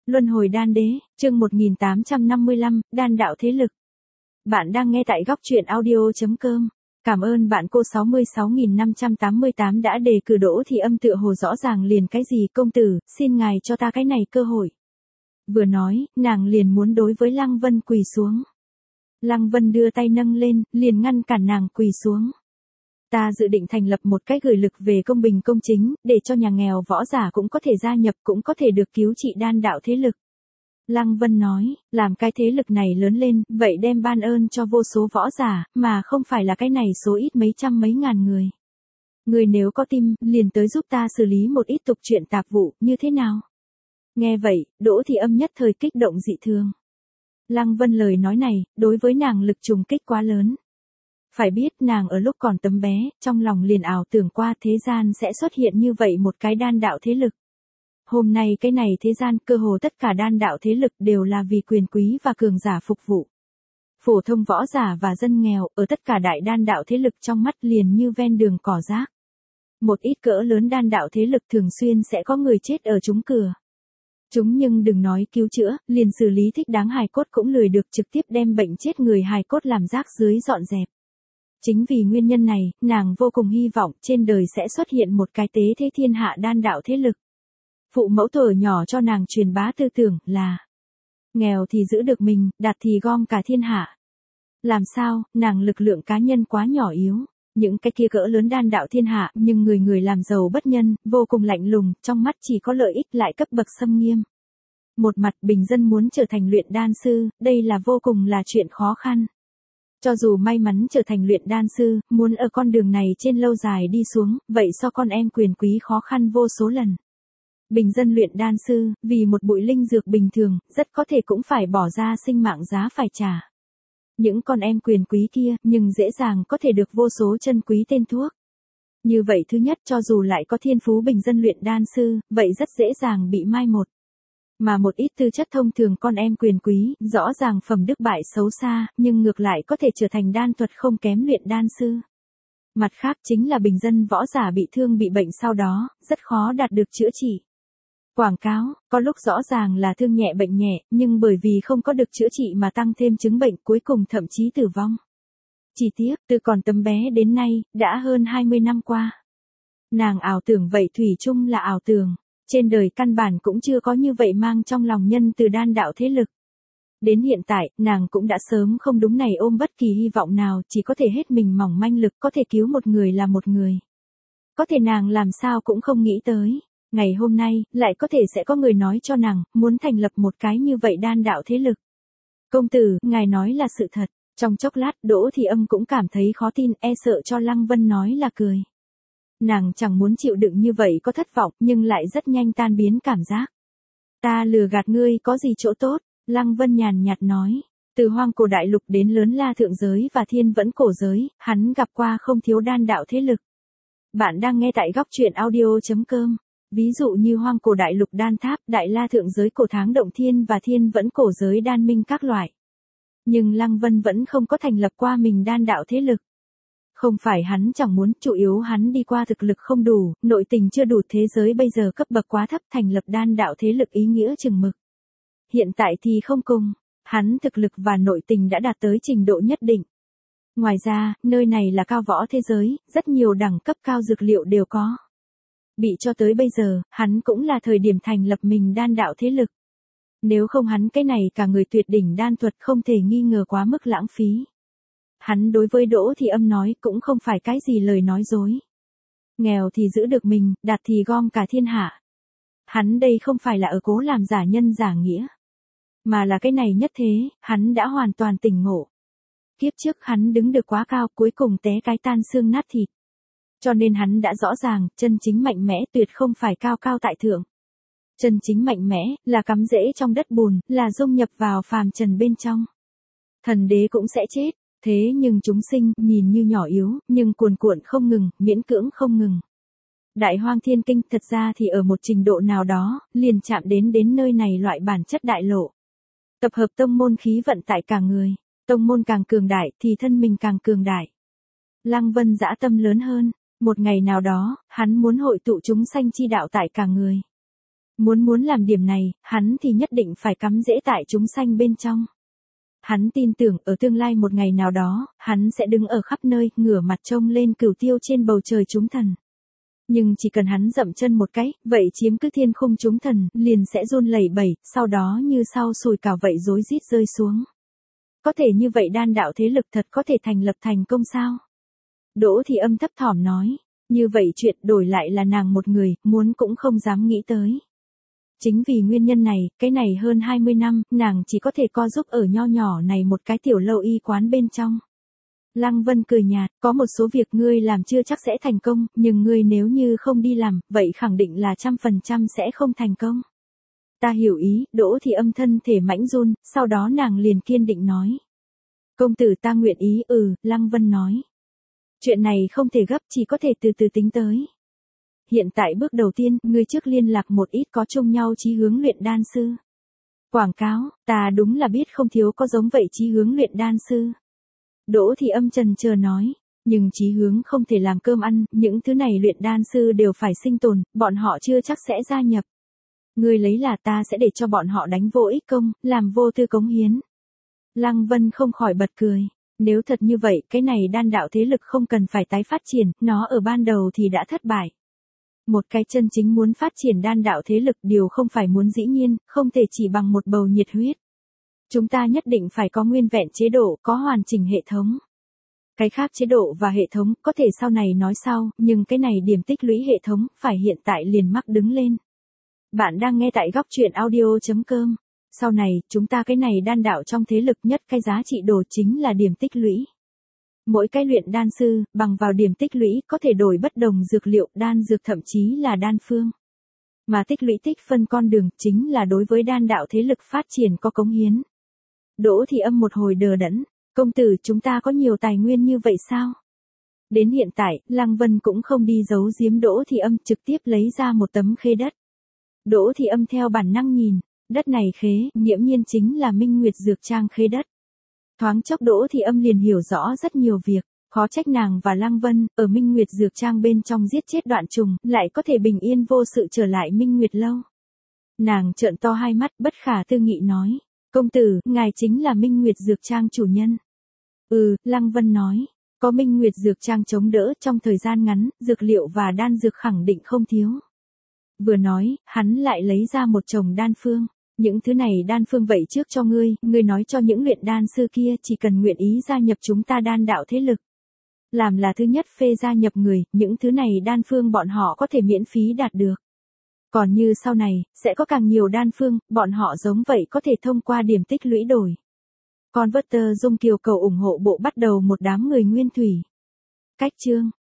Luân hồi đan đế, chương 1855, đan đạo thế lực. Bạn đang nghe tại góc truyện audio.com. Cảm ơn bạn cô 66.588 đã đề cử Đỗ Thị Âm tựa hồ rõ ràng liền cái gì công tử, xin ngài cho ta cái này cơ hội. Vừa nói, nàng liền muốn đối với Lăng Vân quỳ xuống. Lăng Vân đưa tay nâng lên, liền ngăn cản nàng quỳ xuống. Ta dự định thành lập một cái gửi lực về công bình công chính, để cho nhà nghèo võ giả cũng có thể gia nhập, cũng có thể được cứu trị đan đạo thế lực. Lăng Vân nói, làm cái thế lực này lớn lên, vậy đem ban ơn cho vô số võ giả, mà không phải là cái này số ít mấy trăm mấy ngàn người. Người nếu có tim, liền tới giúp ta xử lý một ít tục chuyện tạp vụ, như thế nào? Nghe vậy, Đỗ Thị Âm nhất thời kích động dị thường. Lăng Vân lời nói này, đối với nàng lực trùng kích quá lớn. Phải biết nàng ở lúc còn tấm bé, trong lòng liền ảo tưởng qua thế gian sẽ xuất hiện như vậy một cái đan đạo thế lực. Hôm nay cái này thế gian cơ hồ tất cả đan đạo thế lực đều là vì quyền quý và cường giả phục vụ. Phổ thông võ giả và dân nghèo ở tất cả đại đan đạo thế lực trong mắt liền như ven đường cỏ rác. Một ít cỡ lớn đan đạo thế lực thường xuyên sẽ có người chết ở chúng cửa. Chúng nhưng đừng nói cứu chữa, liền xử lý thích đáng hài cốt cũng lười được trực tiếp đem bệnh chết người hài cốt làm rác dưới dọn dẹp. Chính vì nguyên nhân này, nàng vô cùng hy vọng trên đời sẽ xuất hiện một cái tế thế thiên hạ đan đạo thế lực. Phụ mẫu thuở nhỏ cho nàng truyền bá tư tưởng là nghèo thì giữ được mình, đạt thì gom cả thiên hạ. Làm sao, nàng lực lượng cá nhân quá nhỏ yếu. Những cái kia cỡ lớn đan đạo thiên hạ, nhưng người người làm giàu bất nhân, vô cùng lạnh lùng, trong mắt chỉ có lợi ích lại cấp bậc xâm nghiêm. Một mặt bình dân muốn trở thành luyện đan sư, đây là vô cùng là chuyện khó khăn. Cho dù may mắn trở thành luyện đan sư, muốn ở con đường này trên lâu dài đi xuống, vậy so con em quyền quý khó khăn vô số lần. Bình dân luyện đan sư, vì một bụi linh dược bình thường, rất có thể cũng phải bỏ ra sinh mạng giá phải trả. Những con em quyền quý kia, nhưng dễ dàng có thể được vô số chân quý tên thuốc. Như vậy thứ nhất cho dù lại có thiên phú bình dân luyện đan sư, vậy rất dễ dàng bị mai một. Mà một ít tư chất thông thường con em quyền quý, rõ ràng phẩm đức bại xấu xa, nhưng ngược lại có thể trở thành đan thuật không kém luyện đan sư. Mặt khác chính là bình dân võ giả bị thương bị bệnh sau đó, rất khó đạt được chữa trị. Quảng cáo, có lúc rõ ràng là thương nhẹ bệnh nhẹ, nhưng bởi vì không có được chữa trị mà tăng thêm chứng bệnh cuối cùng thậm chí tử vong. Chỉ tiếc, từ còn tấm bé đến nay, đã hơn 20 năm qua. Nàng ảo tưởng vậy thủy chung là ảo tưởng. Trên đời căn bản cũng chưa có như vậy mang trong lòng nhân từ đan đạo thế lực. Đến hiện tại, nàng cũng đã sớm không đúng này ôm bất kỳ hy vọng nào, chỉ có thể hết mình mỏng manh lực có thể cứu một người là một người. Có thể nàng làm sao cũng không nghĩ tới. Ngày hôm nay, lại có thể sẽ có người nói cho nàng, muốn thành lập một cái như vậy đan đạo thế lực. Công tử, ngài nói là sự thật. Trong chốc lát, Đỗ Thị Âm cũng cảm thấy khó tin, e sợ cho Lăng Vân nói là cười. Nàng chẳng muốn chịu đựng như vậy có thất vọng, nhưng lại rất nhanh tan biến cảm giác. Ta lừa gạt ngươi có gì chỗ tốt, Lăng Vân nhàn nhạt nói. Từ hoang cổ đại lục đến lớn la thượng giới và thiên vẫn cổ giới, hắn gặp qua không thiếu đan đạo thế lực. Bạn đang nghe tại góc truyện audio.com. Ví dụ như hoang cổ đại lục đan tháp, đại la thượng giới cổ tháng động thiên và thiên vẫn cổ giới đan minh các loại. Nhưng Lăng Vân vẫn không có thành lập qua mình đan đạo thế lực. Không phải hắn chẳng muốn, chủ yếu hắn đi qua thực lực không đủ, nội tình chưa đủ, thế giới bây giờ cấp bậc quá thấp, thành lập đan đạo thế lực ý nghĩa chừng mực. Hiện tại thì không cùng, hắn thực lực và nội tình đã đạt tới trình độ nhất định. Ngoài ra, nơi này là cao võ thế giới, rất nhiều đẳng cấp cao dược liệu đều có. Bị cho tới bây giờ, hắn cũng là thời điểm thành lập mình đan đạo thế lực. Nếu không hắn cái này cả người tuyệt đỉnh đan thuật không thể nghi ngờ quá mức lãng phí. Hắn đối với Đỗ Thị Âm nói cũng không phải cái gì lời nói dối. Nghèo thì giữ được mình, đạt thì gom cả thiên hạ. Hắn đây không phải là ở cố làm giả nhân giả nghĩa. Mà là cái này nhất thế, hắn đã hoàn toàn tỉnh ngộ. Kiếp trước hắn đứng được quá cao, cuối cùng té cái tan xương nát thịt. Cho nên hắn đã rõ ràng, chân chính mạnh mẽ tuyệt không phải cao cao tại thượng. Chân chính mạnh mẽ, là cắm rễ trong đất bùn, là dung nhập vào phàm trần bên trong. Thần đế cũng sẽ chết. Thế nhưng chúng sinh, nhìn như nhỏ yếu, nhưng cuồn cuộn không ngừng, miễn cưỡng không ngừng. Đại Hoang Thiên Kinh thật ra thì ở một trình độ nào đó, liền chạm đến nơi này loại bản chất đại lộ. Tập hợp tông môn khí vận tại cả người, tông môn càng cường đại thì thân mình càng cường đại. Lăng Vân dã tâm lớn hơn, một ngày nào đó, hắn muốn hội tụ chúng sanh chi đạo tại cả người. Muốn làm điểm này, hắn thì nhất định phải cắm rễ tại chúng sanh bên trong. Hắn tin tưởng ở tương lai một ngày nào đó, hắn sẽ đứng ở khắp nơi, ngửa mặt trông lên cửu tiêu trên bầu trời chúng thần. Nhưng chỉ cần hắn dậm chân một cái, vậy chiếm cứ thiên khung chúng thần, liền sẽ run lẩy bẩy, sau đó như sau sùi cảo vậy rối rít rơi xuống. Có thể như vậy đan đạo thế lực thật có thể thành lập thành công sao? Đỗ Thị Âm thấp thỏm nói, như vậy chuyện đổi lại là nàng một người, muốn cũng không dám nghĩ tới. Chính vì nguyên nhân này, cái này hơn 20 năm, nàng chỉ có thể co giúp ở nho nhỏ này một cái tiểu lâu y quán bên trong. Lăng Vân cười nhạt, có một số việc ngươi làm chưa chắc sẽ thành công, nhưng ngươi nếu như không đi làm, vậy khẳng định là 100% sẽ không thành công. Ta hiểu ý, Đỗ Thị Âm thân thể mãnh run, sau đó nàng liền kiên định nói. Công tử ta nguyện ý, Lăng Vân nói. Chuyện này không thể gấp, chỉ có thể từ từ tính tới. Hiện tại bước đầu tiên, ngươi trước liên lạc một ít có chung nhau chí hướng luyện đan sư. Quảng cáo, ta đúng là biết không thiếu có giống vậy chí hướng luyện đan sư. Đỗ Thị Âm trần chờ nói, nhưng chí hướng không thể làm cơm ăn, những thứ này luyện đan sư đều phải sinh tồn, bọn họ chưa chắc sẽ gia nhập. Ngươi lấy là ta sẽ để cho bọn họ đánh vô ích công, làm vô tư cống hiến. Lăng Vân không khỏi bật cười. Nếu thật như vậy, cái này đan đạo thế lực không cần phải tái phát triển, nó ở ban đầu thì đã thất bại. Một cái chân chính muốn phát triển đan đạo thế lực điều không phải muốn dĩ nhiên, không thể chỉ bằng một bầu nhiệt huyết. Chúng ta nhất định phải có nguyên vẹn chế độ, có hoàn chỉnh hệ thống. Cái khác chế độ và hệ thống, có thể sau này nói sau, nhưng cái này điểm tích lũy hệ thống, phải hiện tại liền mắc đứng lên. Bạn đang nghe tại góc truyện audio.com. Sau này, chúng ta cái này đan đạo trong thế lực nhất cái giá trị đồ chính là điểm tích lũy. Mỗi cái luyện đan sư, bằng vào điểm tích lũy có thể đổi bất đồng dược liệu, đan dược thậm chí là đan phương. Mà tích lũy tích phân con đường chính là đối với đan đạo thế lực phát triển có cống hiến. Đỗ Thị Âm một hồi đờ đẫn, công tử chúng ta có nhiều tài nguyên như vậy sao? Đến hiện tại, Lăng Vân cũng không đi giấu giếm Đỗ Thị Âm, trực tiếp lấy ra một tấm khế đất. Đỗ Thị Âm theo bản năng nhìn, đất này khế, nghiễm nhiên chính là Minh Nguyệt Dược Trang khế đất. Thoáng chốc Đỗ Thị Âm liền hiểu rõ rất nhiều việc, khó trách nàng và Lăng Vân, ở Minh Nguyệt Dược Trang bên trong giết chết Đoạn Trùng, lại có thể bình yên vô sự trở lại Minh Nguyệt Lâu. Nàng trợn to hai mắt bất khả tư nghị nói, công tử, ngài chính là Minh Nguyệt Dược Trang chủ nhân. Lăng Vân nói, có Minh Nguyệt Dược Trang chống đỡ trong thời gian ngắn, dược liệu và đan dược khẳng định không thiếu. Vừa nói, hắn lại lấy ra một chồng đan phương. Những thứ này đan phương vậy trước cho ngươi nói cho những luyện đan sư kia chỉ cần nguyện ý gia nhập chúng ta đan đạo thế lực. Làm là thứ nhất phê gia nhập người, những thứ này đan phương bọn họ có thể miễn phí đạt được. Còn như sau này, sẽ có càng nhiều đan phương, bọn họ giống vậy có thể thông qua điểm tích lũy đổi. Converter Dung Kiều cầu ủng hộ bộ bắt đầu một đám người nguyên thủy. Cách chương